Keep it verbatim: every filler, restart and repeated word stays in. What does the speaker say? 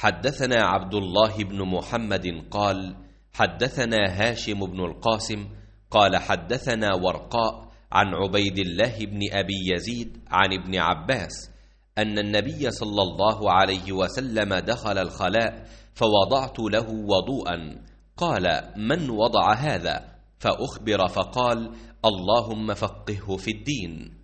حدثنا عبد الله بن محمد قال حدثنا هاشم بن القاسم قال حدثنا ورقاء عن عبيد الله بن أبي يزيد عن ابن عباس أن النبي صلى الله عليه وسلم دخل الخلاء فوضعت له وضوءا، قال: من وضع هذا؟ فأخبر فقال: اللهم فقهه في الدين.